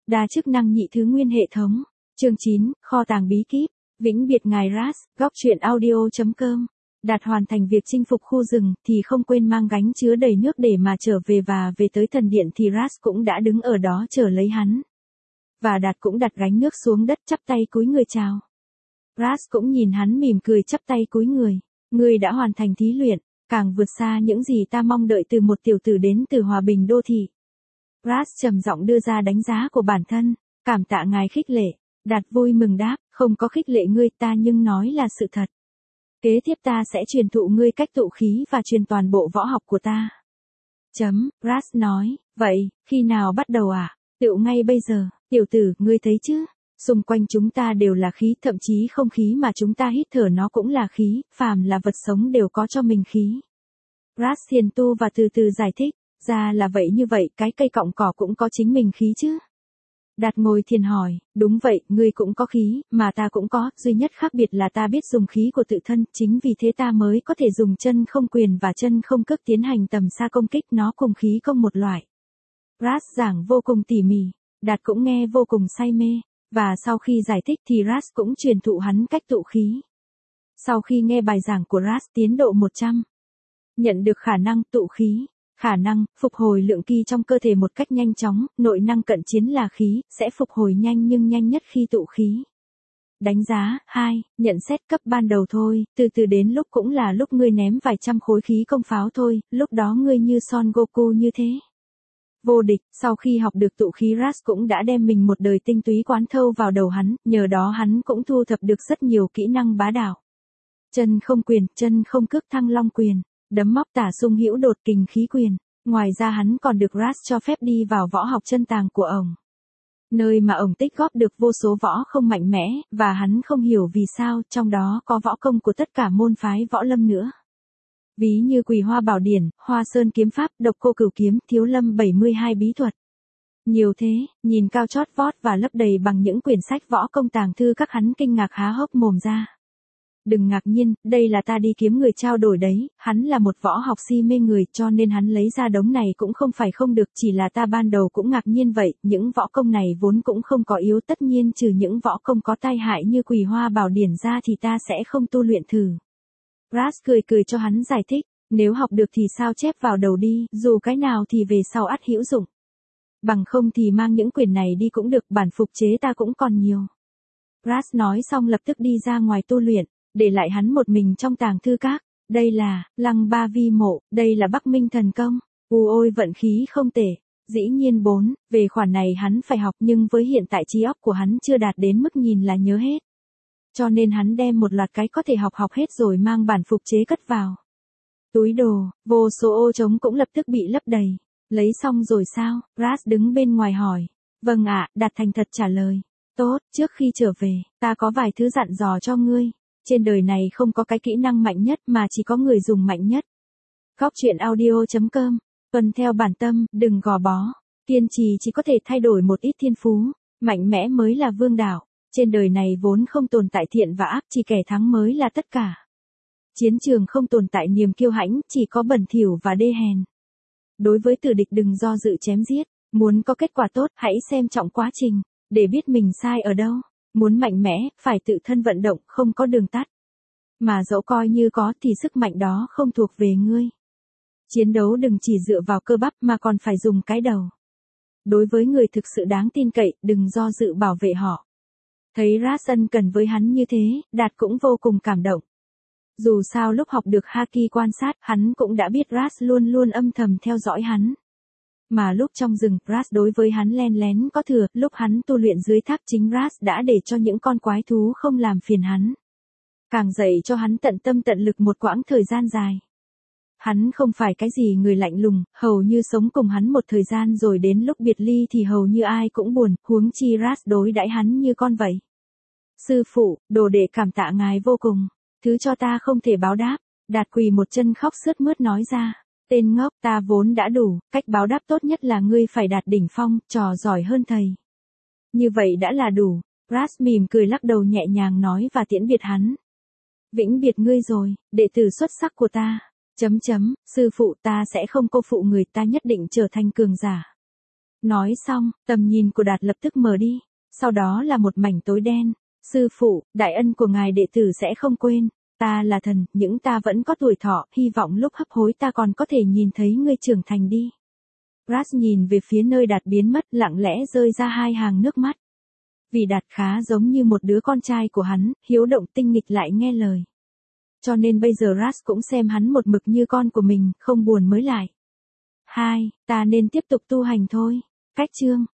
Đa chức năng nhị thứ nguyên hệ thống. Chương 9, kho tàng bí kíp. Vĩnh biệt ngài Ras, góc truyện audio.com. Đạt hoàn thành việc chinh phục khu rừng thì không quên mang gánh chứa đầy nước để mà trở về, và về tới thần điện thì Ras cũng đã đứng ở đó chờ lấy hắn. Và Đạt cũng đặt gánh nước xuống đất chắp tay cúi người chào. Ras cũng nhìn hắn mỉm cười chắp tay cúi người. Ngươi đã hoàn thành thí luyện, càng vượt xa những gì ta mong đợi từ một tiểu tử đến từ hòa bình đô thị. Ras trầm giọng đưa ra đánh giá của bản thân. Cảm tạ ngài khích lệ. Đạt vui mừng đáp, không có khích lệ ngươi ta nhưng nói là sự thật. Kế tiếp ta sẽ truyền thụ ngươi cách tụ khí và truyền toàn bộ võ học của ta. Ras nói, vậy, khi nào bắt đầu ạ? Tựu ngay bây giờ, tiểu tử, ngươi thấy chứ? Xung quanh chúng ta đều là khí, thậm chí không khí mà chúng ta hít thở nó cũng là khí, phàm là vật sống đều có cho mình khí. Ras thiền tu và từ từ giải thích, ra là vậy, như vậy cái cây cọng cỏ cũng có chính mình khí chứ? Đạt ngồi thiền hỏi, đúng vậy, ngươi cũng có khí, mà ta cũng có, duy nhất khác biệt là ta biết dùng khí của tự thân, chính vì thế ta mới có thể dùng chân không quyền và chân không cước tiến hành tầm xa công kích, nó cùng khí công một loại. Ras giảng vô cùng tỉ mỉ, Đạt cũng nghe vô cùng say mê, và sau khi giải thích thì Ras cũng truyền thụ hắn cách tụ khí. Sau khi nghe bài giảng của Ras tiến độ 100, nhận được khả năng tụ khí. Khả năng phục hồi lượng ki trong cơ thể một cách nhanh chóng, nội năng cận chiến là khí, sẽ phục hồi nhanh nhưng nhanh nhất khi tụ khí. Đánh giá, 2, nhận xét cấp ban đầu thôi, từ từ đến lúc cũng là lúc ngươi ném vài trăm khối khí công pháo thôi, lúc đó ngươi như Son Goku như thế. Vô địch, sau khi học được tụ khí Ras cũng đã đem mình một đời tinh túy quán thâu vào đầu hắn, nhờ đó hắn cũng thu thập được rất nhiều kỹ năng bá đạo. Chân không quyền, chân không cước thăng long quyền. Đấm móc tả xung hữu đột kình khí quyền. Ngoài ra hắn còn được Ras cho phép đi vào võ học chân tàng của ổng. Nơi mà ổng tích góp được vô số võ không mạnh mẽ, và hắn không hiểu vì sao, trong đó có võ công của tất cả môn phái võ lâm nữa. Ví như Quỳ Hoa Bảo Điển, Hoa Sơn Kiếm Pháp, Độc Cô Cửu Kiếm, Thiếu Lâm 72 bí thuật. Nhiều thế, nhìn cao chót vót và lấp đầy bằng những quyển sách võ công tàng thư, các hắn kinh ngạc há hốc mồm ra. Đừng ngạc nhiên, đây là ta đi kiếm người trao đổi đấy, hắn là một võ học si mê người cho nên hắn lấy ra đống này cũng không phải không được, chỉ là ta ban đầu cũng ngạc nhiên vậy, những võ công này vốn cũng không có yếu, tất nhiên trừ những võ công có tai hại như Quỳ Hoa Bảo Điển ra thì ta sẽ không tu luyện thử. Ras cười cười cho hắn giải thích, nếu học được thì sao chép vào đầu đi, dù cái nào thì về sau ắt hữu dụng. Bằng không thì mang những quyển này đi cũng được, bản phục chế ta cũng còn nhiều. Ras nói xong lập tức đi ra ngoài tu luyện. Để lại hắn một mình trong tàng thư các. Đây là Lăng Ba Vi Mộ, đây là Bắc Minh Thần Công. Ôi vận khí không tệ. Dĩ nhiên 4, về khoản này hắn phải học, nhưng với hiện tại trí óc của hắn chưa đạt đến mức nhìn là nhớ hết. Cho nên hắn đem một loạt cái có thể học hết rồi mang bản phục chế cất vào túi đồ, vô số ô trống cũng lập tức bị lấp đầy. Lấy xong rồi sao? Ras đứng bên ngoài hỏi. Vâng ạ, Đạt thành thật trả lời. Tốt, trước khi trở về, ta có vài thứ dặn dò cho ngươi. Trên đời này không có cái kỹ năng mạnh nhất mà chỉ có người dùng mạnh nhất. Góc truyện audio.com. Tuân theo bản tâm, đừng gò bó. Kiên trì chỉ có thể thay đổi một ít thiên phú. Mạnh mẽ mới là vương đạo. Trên đời này vốn không tồn tại thiện và ác, chỉ kẻ thắng mới là tất cả. Chiến trường không tồn tại niềm kiêu hãnh, chỉ có bẩn thỉu và đê hèn. Đối với tử địch đừng do dự chém giết. Muốn có kết quả tốt, hãy xem trọng quá trình, để biết mình sai ở đâu. Muốn mạnh mẽ, phải tự thân vận động, không có đường tắt. Mà dẫu coi như có thì sức mạnh đó không thuộc về ngươi. Chiến đấu đừng chỉ dựa vào cơ bắp mà còn phải dùng cái đầu. Đối với người thực sự đáng tin cậy, đừng do dự bảo vệ họ. Thấy Ras ân cần với hắn như thế, Đạt cũng vô cùng cảm động. Dù sao lúc học được Haki quan sát, hắn cũng đã biết Ras luôn luôn âm thầm theo dõi hắn. Mà lúc trong rừng, Ras đối với hắn len lén có thừa, lúc hắn tu luyện dưới tháp chính Ras đã để cho những con quái thú không làm phiền hắn. Càng dạy cho hắn tận tâm tận lực một quãng thời gian dài. Hắn không phải cái gì người lạnh lùng, hầu như sống cùng hắn một thời gian rồi đến lúc biệt ly thì hầu như ai cũng buồn, huống chi Ras đối đãi hắn như con vậy. Sư phụ, đồ đệ cảm tạ ngài vô cùng, thứ cho ta không thể báo đáp. Đạt quỳ một chân khóc sướt mướt nói ra. Tên ngốc, ta vốn đã đủ, cách báo đáp tốt nhất là ngươi phải đạt đỉnh phong, trò giỏi hơn thầy. Như vậy đã là đủ. Ras mỉm cười lắc đầu nhẹ nhàng nói và tiễn biệt hắn. Vĩnh biệt ngươi rồi, đệ tử xuất sắc của ta. Sư phụ, ta sẽ không cô phụ người, ta nhất định trở thành cường giả. Nói xong, tầm nhìn của Đạt lập tức mờ đi. Sau đó là một mảnh tối đen. Sư phụ, đại ân của ngài đệ tử sẽ không quên. Ta là thần, những ta vẫn có tuổi thọ, hy vọng lúc hấp hối ta còn có thể nhìn thấy ngươi trưởng thành đi. Ras nhìn về phía nơi Đạt biến mất, lặng lẽ rơi ra 2 hàng nước mắt. Vì Đạt khá giống như một đứa con trai của hắn, hiếu động tinh nghịch lại nghe lời. Cho nên bây giờ Ras cũng xem hắn một mực như con của mình, không buồn mới lại. 2. Ta nên tiếp tục tu hành thôi. Cách chương